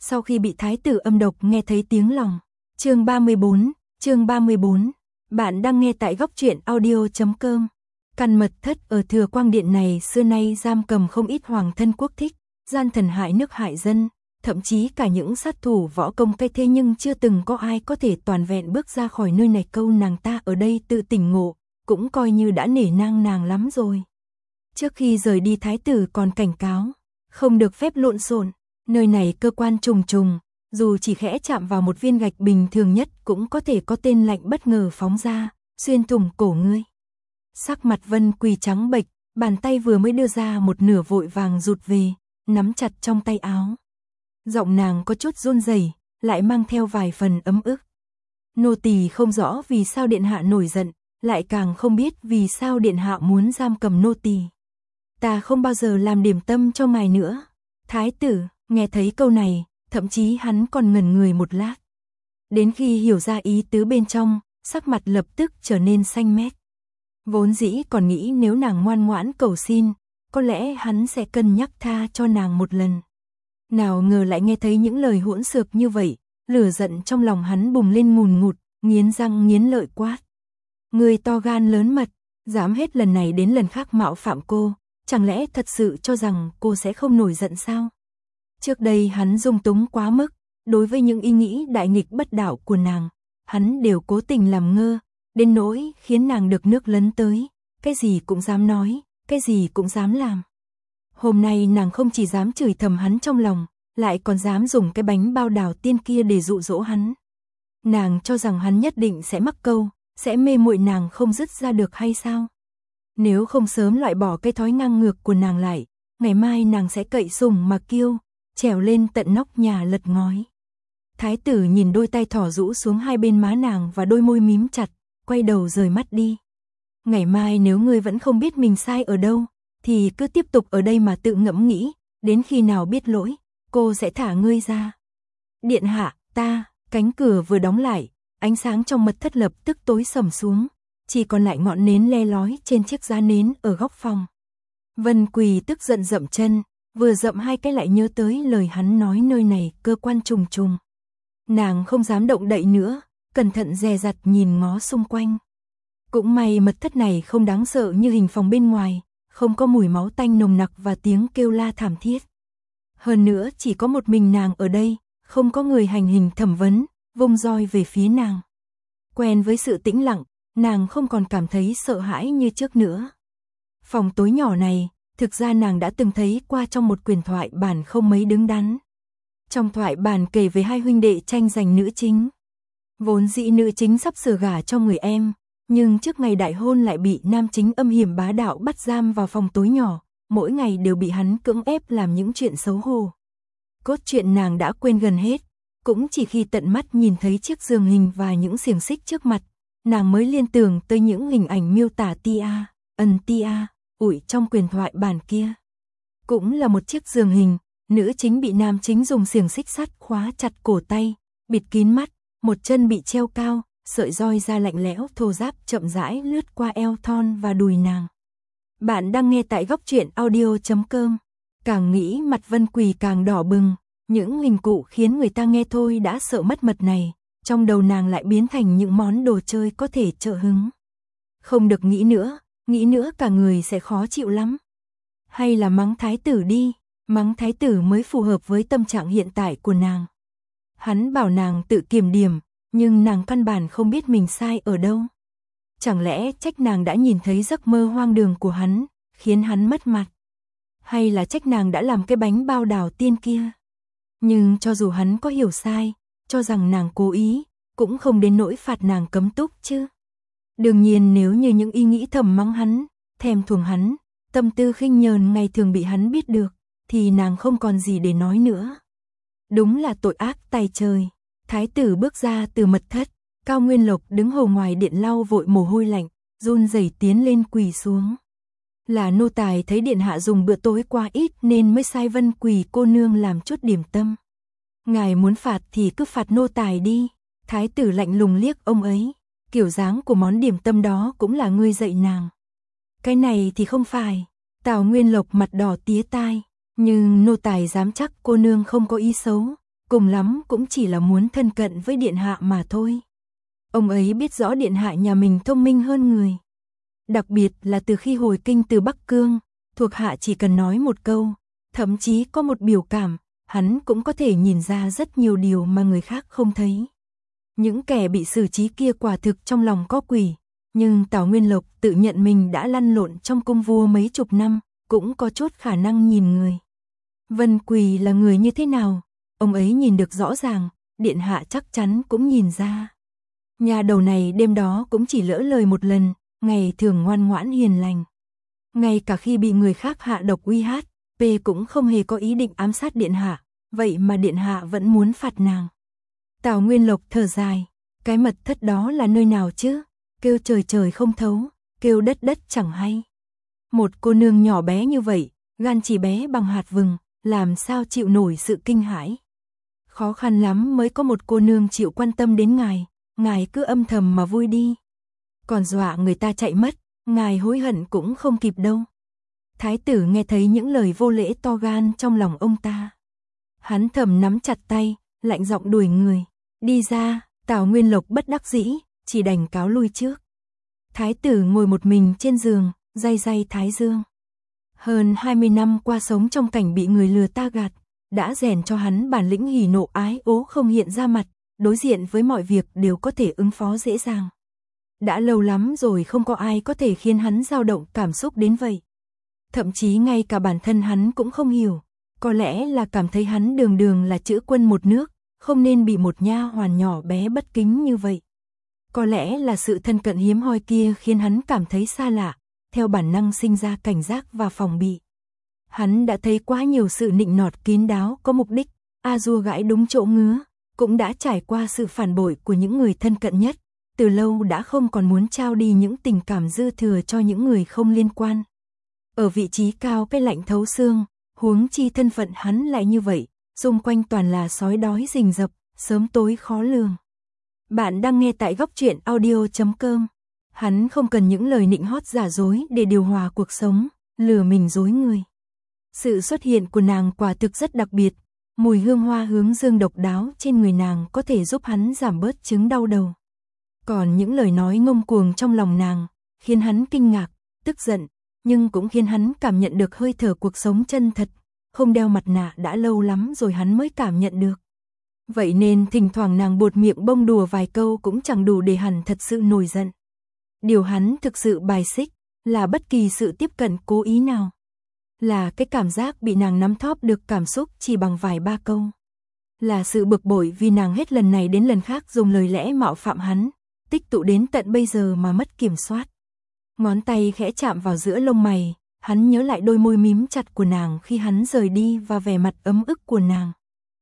sau khi bị thái tử âm độc nghe thấy tiếng lòng. Chương 34, bạn đang nghe tại góc truyện audio.com. Căn mật thất ở Thừa Quang Điện này xưa nay giam cầm không ít hoàng thân quốc thích, gian thần hại nước hại dân, thậm chí cả những sát thủ võ công cái thế, nhưng chưa từng có ai có thể toàn vẹn bước ra khỏi nơi này. Câu nàng ta ở đây tự tỉnh ngộ, cũng coi như đã nể nang nàng lắm rồi. Trước khi rời đi thái tử còn cảnh cáo, không được phép lộn xộn, nơi này cơ quan trùng trùng, dù chỉ khẽ chạm vào một viên gạch bình thường nhất cũng có thể có tên lạnh bất ngờ phóng ra, xuyên thủng cổ ngươi. Sắc mặt Vân Quỳ trắng bệch, bàn tay vừa mới đưa ra một nửa vội vàng rụt về, nắm chặt trong tay áo. Giọng nàng có chút run rẩy, lại mang theo vài phần ấm ức. Nô tỳ không rõ vì sao điện hạ nổi giận, lại càng không biết vì sao điện hạ muốn giam cầm nô tỳ. Ta không bao giờ làm điểm tâm cho ngài nữa. Thái tử nghe thấy câu này, thậm chí hắn còn ngẩn người một lát. Đến khi hiểu ra ý tứ bên trong, sắc mặt lập tức trở nên xanh mét. Vốn dĩ còn nghĩ nếu nàng ngoan ngoãn cầu xin, có lẽ hắn sẽ cân nhắc tha cho nàng một lần. Nào ngờ lại nghe thấy những lời hỗn xược như vậy, lửa giận trong lòng hắn bùng lên ngùn ngụt, nghiến răng nghiến lợi quát. Người to gan lớn mật, dám hết lần này đến lần khác mạo phạm cô, chẳng lẽ thật sự cho rằng cô sẽ không nổi giận sao? Trước đây hắn dung túng quá mức, đối với những ý nghĩ đại nghịch bất đạo của nàng, hắn đều cố tình làm ngơ, đến nỗi khiến nàng được nước lấn tới, cái gì cũng dám nói, cái gì cũng dám làm. Hôm nay nàng không chỉ dám chửi thầm hắn trong lòng, lại còn dám dùng cái bánh bao đào tiên kia để dụ dỗ hắn. Nàng cho rằng hắn nhất định sẽ mắc câu, sẽ mê muội nàng không dứt ra được hay sao? Nếu không sớm loại bỏ cái thói ngang ngược của nàng lại, ngày mai nàng sẽ cậy sùng mà kiêu, trèo lên tận nóc nhà lật ngói. Thái tử nhìn đôi tay thỏ rũ xuống hai bên má nàng và đôi môi mím chặt, quay đầu rời mắt đi. Ngày mai nếu ngươi vẫn không biết mình sai ở đâu, thì cứ tiếp tục ở đây mà tự ngẫm nghĩ, đến khi nào biết lỗi, cô sẽ thả ngươi ra. Điện hạ, cánh cửa vừa đóng lại, ánh sáng trong mật thất lập tức tối sầm xuống, chỉ còn lại ngọn nến le lói trên chiếc giá nến ở góc phòng. Vân Quỳ tức giận dậm chân, vừa dậm hai cái lại nhớ tới lời hắn nói nơi này cơ quan trùng trùng. Nàng không dám động đậy nữa, cẩn thận dè dặt nhìn ngó xung quanh. Cũng may mật thất này không đáng sợ như hình phòng bên ngoài, không có mùi máu tanh nồng nặc và tiếng kêu la thảm thiết. Hơn nữa chỉ có một mình nàng ở đây, không có người hành hình thẩm vấn, vung roi về phía nàng. Quen với sự tĩnh lặng, nàng không còn cảm thấy sợ hãi như trước nữa. Phòng tối nhỏ này, thực ra nàng đã từng thấy qua trong một quyển thoại bản không mấy đứng đắn. Trong thoại bản kể về hai huynh đệ tranh giành nữ chính. Vốn dĩ nữ chính sắp sửa gả cho người em, nhưng trước ngày đại hôn lại bị nam chính âm hiểm bá đạo bắt giam vào phòng tối nhỏ, mỗi ngày đều bị hắn cưỡng ép làm những chuyện xấu hổ. Cốt truyện nàng đã quên gần hết, cũng chỉ khi tận mắt nhìn thấy chiếc giường hình và những xiềng xích trước mặt, nàng mới liên tưởng tới những hình ảnh miêu tả ủi trong quyển thoại bản kia. Cũng là một chiếc giường hình, nữ chính bị nam chính dùng xiềng xích sắt khóa chặt cổ tay, bịt kín mắt, một chân bị treo cao, sợi roi da lạnh lẽo thô ráp chậm rãi lướt qua eo thon và đùi nàng. Bạn đang nghe tại góc truyện audio.com. Càng nghĩ mặt Vân Quỳ càng đỏ bừng, những hình cụ khiến người ta nghe thôi đã sợ mất mật này, trong đầu nàng lại biến thành những món đồ chơi có thể trợ hứng. Không được nghĩ nữa cả người sẽ khó chịu lắm. Hay là mắng thái tử đi, mắng thái tử mới phù hợp với tâm trạng hiện tại của nàng. Hắn bảo nàng tự kiểm điểm, nhưng nàng căn bản không biết mình sai ở đâu. Chẳng lẽ trách nàng đã nhìn thấy giấc mơ hoang đường của hắn, khiến hắn mất mặt? Hay là trách nàng đã làm cái bánh bao đào tiên kia? Nhưng cho dù hắn có hiểu sai, cho rằng nàng cố ý, cũng không đến nỗi phạt nàng cấm túc chứ. Đương nhiên nếu như những ý nghĩ thầm mắng hắn, thèm thuồng hắn, tâm tư khinh nhờn ngày thường bị hắn biết được, thì nàng không còn gì để nói nữa. Đúng là tội ác tày trời. Thái tử bước ra từ mật thất, Cao Nguyên Lộc đứng hầu ngoài điện lau vội mồ hôi lạnh, run rẩy tiến lên quỳ xuống. Là nô tài thấy điện hạ dùng bữa tối quá ít nên mới sai Vân Quỳ cô nương làm chút điểm tâm. Ngài muốn phạt thì cứ phạt nô tài đi. Thái tử lạnh lùng liếc ông ấy, kiểu dáng của món điểm tâm đó cũng là ngươi dạy nàng. Cái này thì không phải. Tào Nguyên Lộc mặt đỏ tía tai, nhưng nô tài dám chắc cô nương không có ý xấu, cùng lắm cũng chỉ là muốn thân cận với điện hạ mà thôi. Ông ấy biết rõ điện hạ nhà mình thông minh hơn người. Đặc biệt là từ khi hồi kinh từ Bắc Cương, thuộc hạ chỉ cần nói một câu, thậm chí có một biểu cảm, hắn cũng có thể nhìn ra rất nhiều điều mà người khác không thấy. Những kẻ bị xử trí kia quả thực trong lòng có quỷ, nhưng Tào Nguyên Lộc tự nhận mình đã lăn lộn trong cung vua mấy chục năm, cũng có chút khả năng nhìn người. Vân Quỳ là người như thế nào, ông ấy nhìn được rõ ràng, điện hạ chắc chắn cũng nhìn ra. Nhà đầu này đêm đó cũng chỉ lỡ lời một lần, ngày thường ngoan ngoãn hiền lành. Ngay cả khi bị người khác hạ độc uy hát, P cũng không hề có ý định ám sát điện hạ, vậy mà điện hạ vẫn muốn phạt nàng. Tào Nguyên Lộc thở dài, cái mật thất đó là nơi nào chứ? Kêu trời trời không thấu, kêu đất đất chẳng hay. Một cô nương nhỏ bé như vậy, gan chỉ bé bằng hạt vừng, làm sao chịu nổi sự kinh hãi. Khó khăn lắm mới có một cô nương chịu quan tâm đến ngài cứ âm thầm mà vui đi. Còn dọa người ta chạy mất, ngài hối hận cũng không kịp đâu. Thái tử nghe thấy những lời vô lễ to gan trong lòng ông ta. Hắn thầm nắm chặt tay, lạnh giọng đuổi người. Đi ra, Tào Nguyên Lộc bất đắc dĩ, chỉ đành cáo lui trước. Thái tử ngồi một mình trên giường, day day thái dương. Hơn 20 năm qua sống trong cảnh bị người lừa ta gạt, đã rèn cho hắn bản lĩnh hỉ nộ ái ố không hiện ra mặt, đối diện với mọi việc đều có thể ứng phó dễ dàng. Đã lâu lắm rồi không có ai có thể khiến hắn dao động cảm xúc đến vậy. Thậm chí ngay cả bản thân hắn cũng không hiểu, có lẽ là cảm thấy hắn đường đường là chữ quân một nước, không nên bị một nha hoàn nhỏ bé bất kính như vậy. Có lẽ là sự thân cận hiếm hoi kia khiến hắn cảm thấy xa lạ, theo bản năng sinh ra cảnh giác và phòng bị. Hắn đã thấy quá nhiều sự nịnh nọt kín đáo có mục đích, a dua gãi đúng chỗ ngứa, cũng đã trải qua sự phản bội của những người thân cận nhất, từ lâu đã không còn muốn trao đi những tình cảm dư thừa cho những người không liên quan. Ở vị trí cao cái lạnh thấu xương, huống chi thân phận hắn lại như vậy, xung quanh toàn là sói đói rình rập, sớm tối khó lường. Bạn đang nghe tại Góc Truyện Audio.com. Hắn không cần những lời nịnh hót giả dối để điều hòa cuộc sống, lừa mình dối người. Sự xuất hiện của nàng quả thực rất đặc biệt, mùi hương hoa hướng dương độc đáo trên người nàng có thể giúp hắn giảm bớt chứng đau đầu. Còn những lời nói ngông cuồng trong lòng nàng, khiến hắn kinh ngạc, tức giận, nhưng cũng khiến hắn cảm nhận được hơi thở cuộc sống chân thật, không đeo mặt nạ đã lâu lắm rồi hắn mới cảm nhận được. Vậy nên thỉnh thoảng nàng buột miệng bông đùa vài câu cũng chẳng đủ để hắn thật sự nổi giận. Điều hắn thực sự bài xích là bất kỳ sự tiếp cận cố ý nào. Là cái cảm giác bị nàng nắm thóp được cảm xúc chỉ bằng vài ba câu. Là sự bực bội vì nàng hết lần này đến lần khác dùng lời lẽ mạo phạm hắn, tích tụ đến tận bây giờ mà mất kiểm soát. Ngón tay khẽ chạm vào giữa lông mày, hắn nhớ lại đôi môi mím chặt của nàng khi hắn rời đi và vẻ mặt ấm ức của nàng.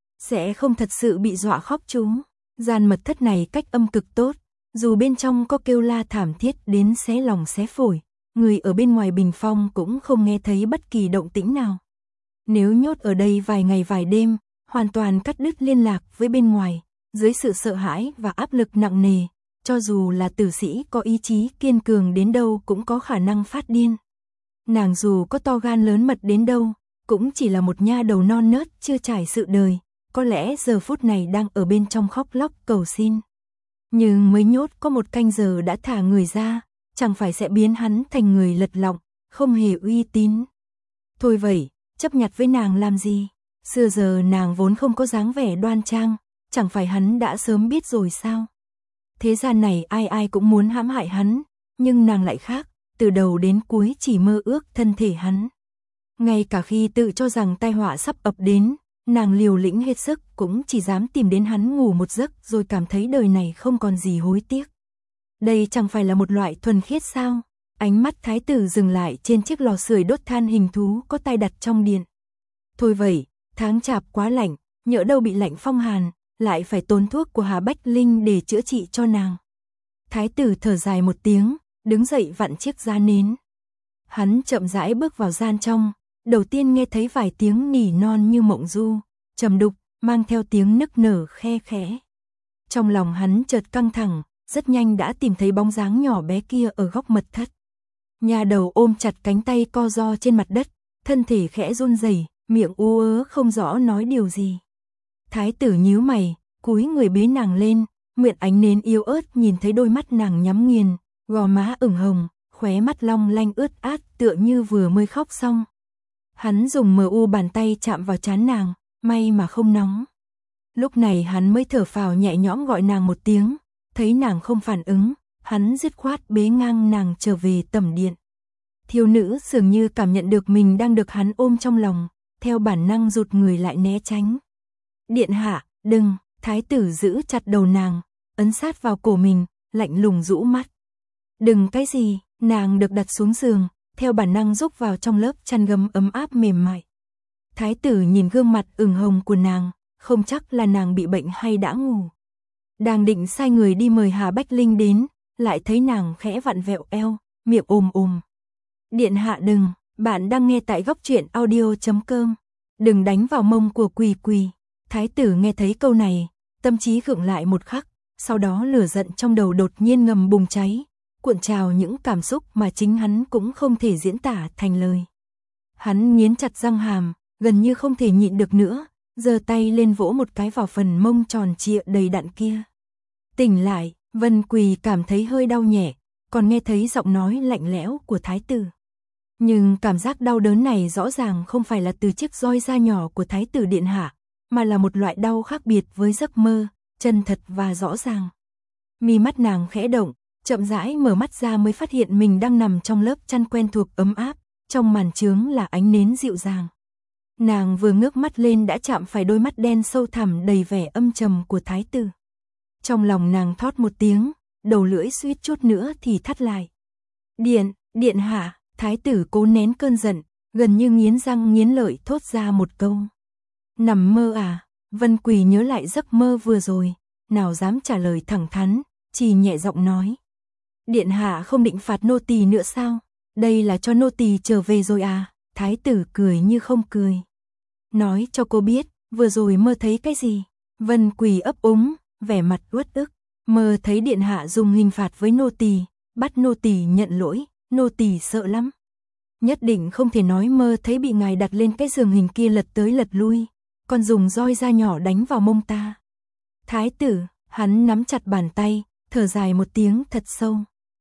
Sẽ không thật sự bị dọa khóc chú. Gian mật thất này cách âm cực tốt, dù bên trong có kêu la thảm thiết đến xé lòng xé phổi, người ở bên ngoài bình phong cũng không nghe thấy bất kỳ động tĩnh nào. Nếu nhốt ở đây vài ngày vài đêm, hoàn toàn cắt đứt liên lạc với bên ngoài, dưới sự sợ hãi và áp lực nặng nề, cho dù là tử sĩ có ý chí kiên cường đến đâu cũng có khả năng phát điên. Nàng dù có to gan lớn mật đến đâu, cũng chỉ là một nha đầu non nớt chưa trải sự đời, có lẽ giờ phút này đang ở bên trong khóc lóc cầu xin. Nhưng mới nhốt có một canh giờ đã thả người ra, chẳng phải sẽ biến hắn thành người lật lọng, không hề uy tín. Thôi vậy, chấp nhặt với nàng làm gì? Xưa giờ nàng vốn không có dáng vẻ đoan trang, chẳng phải hắn đã sớm biết rồi sao? Thế gian này ai ai cũng muốn hãm hại hắn, nhưng nàng lại khác, từ đầu đến cuối chỉ mơ ước thân thể hắn. Ngay cả khi tự cho rằng tai họa sắp ập đến, nàng liều lĩnh hết sức cũng chỉ dám tìm đến hắn ngủ một giấc rồi cảm thấy đời này không còn gì hối tiếc. Đây chẳng phải là một loại thuần khiết sao? Ánh mắt thái tử dừng lại trên chiếc lò sưởi đốt than hình thú có tay đặt trong điện. Thôi vậy, tháng chạp quá lạnh, nhỡ đâu bị lạnh phong hàn, lại phải tốn thuốc của Hà Bách Linh để chữa trị cho nàng. Thái tử thở dài một tiếng, đứng dậy vặn chiếc giá nến. Hắn chậm rãi bước vào gian trong, đầu tiên nghe thấy vài tiếng nỉ non như mộng du, trầm đục, mang theo tiếng nức nở khe khẽ. Trong lòng hắn chợt căng thẳng, rất nhanh đã tìm thấy bóng dáng nhỏ bé kia ở góc mật thất. Nhà đầu ôm chặt cánh tay co ro trên mặt đất, thân thể khẽ run rẩy, miệng ú ớ không rõ nói điều gì. Thái tử nhíu mày, cúi người bế nàng lên, mượn ánh nến yếu ớt nhìn thấy đôi mắt nàng nhắm nghiền, gò má ửng hồng, khóe mắt long lanh ướt át tựa như vừa mới khóc xong. Hắn dùng mờ u bàn tay chạm vào trán nàng, may mà không nóng. Lúc này hắn mới thở phào nhẹ nhõm gọi nàng một tiếng, thấy nàng không phản ứng, hắn dứt khoát bế ngang nàng trở về tẩm điện. Thiếu nữ dường như cảm nhận được mình đang được hắn ôm trong lòng, theo bản năng rụt người lại né tránh. Điện hạ, đừng, thái tử giữ chặt đầu nàng, ấn sát vào cổ mình, lạnh lùng rũ mắt. Đừng cái gì, nàng được đặt xuống giường, theo bản năng rúc vào trong lớp chăn gấm ấm áp mềm mại. Thái tử nhìn gương mặt ửng hồng của nàng, không chắc là nàng bị bệnh hay đã ngủ. Đang định sai người đi mời Hà Bách Linh đến, lại thấy nàng khẽ vặn vẹo eo, miệng ồm. Điện hạ đừng, bạn đang nghe tại góc truyện audio.com. Đừng đánh vào mông của Quỳ Quỳ. Thái tử nghe thấy câu này, tâm trí khựng lại một khắc, sau đó lửa giận trong đầu đột nhiên ngầm bùng cháy, cuộn trào những cảm xúc mà chính hắn cũng không thể diễn tả thành lời. Hắn nghiến chặt răng hàm, gần như không thể nhịn được nữa, giơ tay lên vỗ một cái vào phần mông tròn trịa đầy đặn kia. Tỉnh lại, Vân Quỳ cảm thấy hơi đau nhẹ, còn nghe thấy giọng nói lạnh lẽo của thái tử. Nhưng cảm giác đau đớn này rõ ràng không phải là từ chiếc roi da nhỏ của thái tử điện hạ, mà là một loại đau khác biệt với giấc mơ, chân thật và rõ ràng. Mi mắt nàng khẽ động, chậm rãi mở mắt ra mới phát hiện mình đang nằm trong lớp chăn quen thuộc ấm áp, trong màn trướng là ánh nến dịu dàng. Nàng vừa ngước mắt lên đã chạm phải đôi mắt đen sâu thẳm đầy vẻ âm trầm của thái tử. Trong lòng nàng thót một tiếng, đầu lưỡi suýt chút nữa thì thắt lại. Điện hạ, thái tử cố nén cơn giận, gần như nghiến răng nghiến lợi thốt ra một câu. Nằm mơ à? Vân Quỳ nhớ lại giấc mơ vừa rồi, nào dám trả lời thẳng thắn, chỉ nhẹ giọng nói. Điện hạ không định phạt nô tỳ nữa sao? Đây là cho nô tỳ trở về rồi à? Thái tử cười như không cười. Nói cho cô biết, vừa rồi mơ thấy cái gì? Vân Quỳ ấp úng, vẻ mặt uất ức. Mơ thấy điện hạ dùng hình phạt với nô tỳ, bắt nô tỳ nhận lỗi, nô tỳ sợ lắm. Nhất định không thể nói mơ thấy bị ngài đặt lên cái giường hình kia lật tới lật lui, còn dùng roi da nhỏ đánh vào mông ta. Thái tử, hắn nắm chặt bàn tay, thở dài một tiếng thật sâu.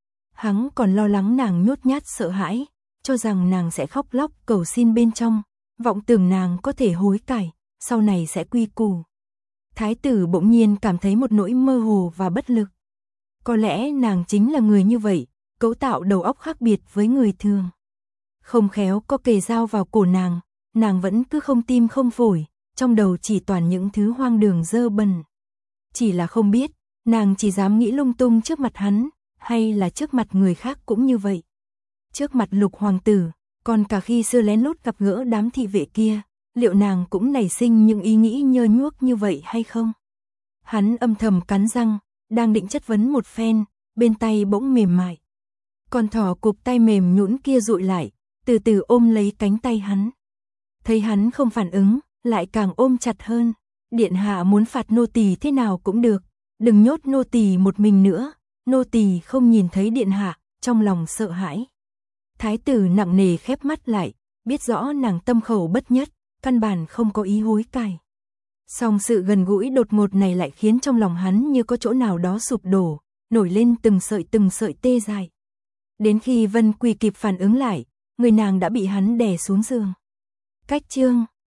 Hắn còn lo lắng nàng nhút nhát sợ hãi, cho rằng nàng sẽ khóc lóc cầu xin bên trong, vọng tưởng nàng có thể hối cải, sau này sẽ quy củ. Thái tử bỗng nhiên cảm thấy một nỗi mơ hồ và bất lực. Có lẽ nàng chính là người như vậy, cấu tạo đầu óc khác biệt với người thường. Không khéo có kề dao vào cổ nàng vẫn cứ không tim không phổi, trong đầu chỉ toàn những thứ hoang đường dơ bẩn. Chỉ là không biết, nàng chỉ dám nghĩ lung tung trước mặt hắn, hay là trước mặt người khác cũng như vậy. Trước mặt Lục hoàng tử, còn cả khi xưa lén lút gặp gỡ đám thị vệ kia, liệu nàng cũng nảy sinh những ý nghĩ nhơ nhuốc như vậy hay không? Hắn âm thầm cắn răng, đang định chất vấn một phen, bên tay bỗng mềm mại. Con thỏ cụp tay mềm nhũn kia dụi lại, từ từ ôm lấy cánh tay hắn. Thấy hắn không phản ứng, lại càng ôm chặt hơn. Điện hạ muốn phạt nô tỳ thế nào cũng được, đừng nhốt nô tỳ một mình nữa, nô tỳ không nhìn thấy điện hạ, trong lòng sợ hãi. Thái tử nặng nề khép mắt lại, biết rõ nàng tâm khẩu bất nhất, căn bản không có ý hối cải. Song sự gần gũi đột ngột này lại khiến trong lòng hắn như có chỗ nào đó sụp đổ, nổi lên từng sợi tê dại. Đến khi Vân Quỳ kịp phản ứng lại, người nàng đã bị hắn đè xuống giường. Cách chương